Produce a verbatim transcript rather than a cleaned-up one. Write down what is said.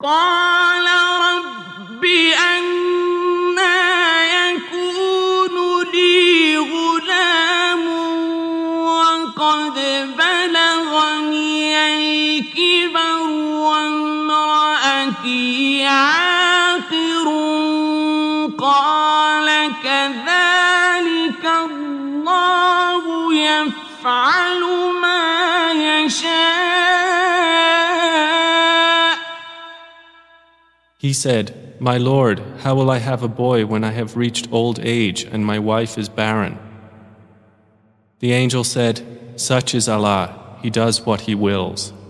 قال رب أنى يكون لي غلام وقد بلغني الكبر وامرأتي عاقر قال كذلك الله يفعل ما يشاء. He said, My Lord, how will I have a boy when I have reached old age and my wife is barren? The angel said, Such is Allah, He does what He wills.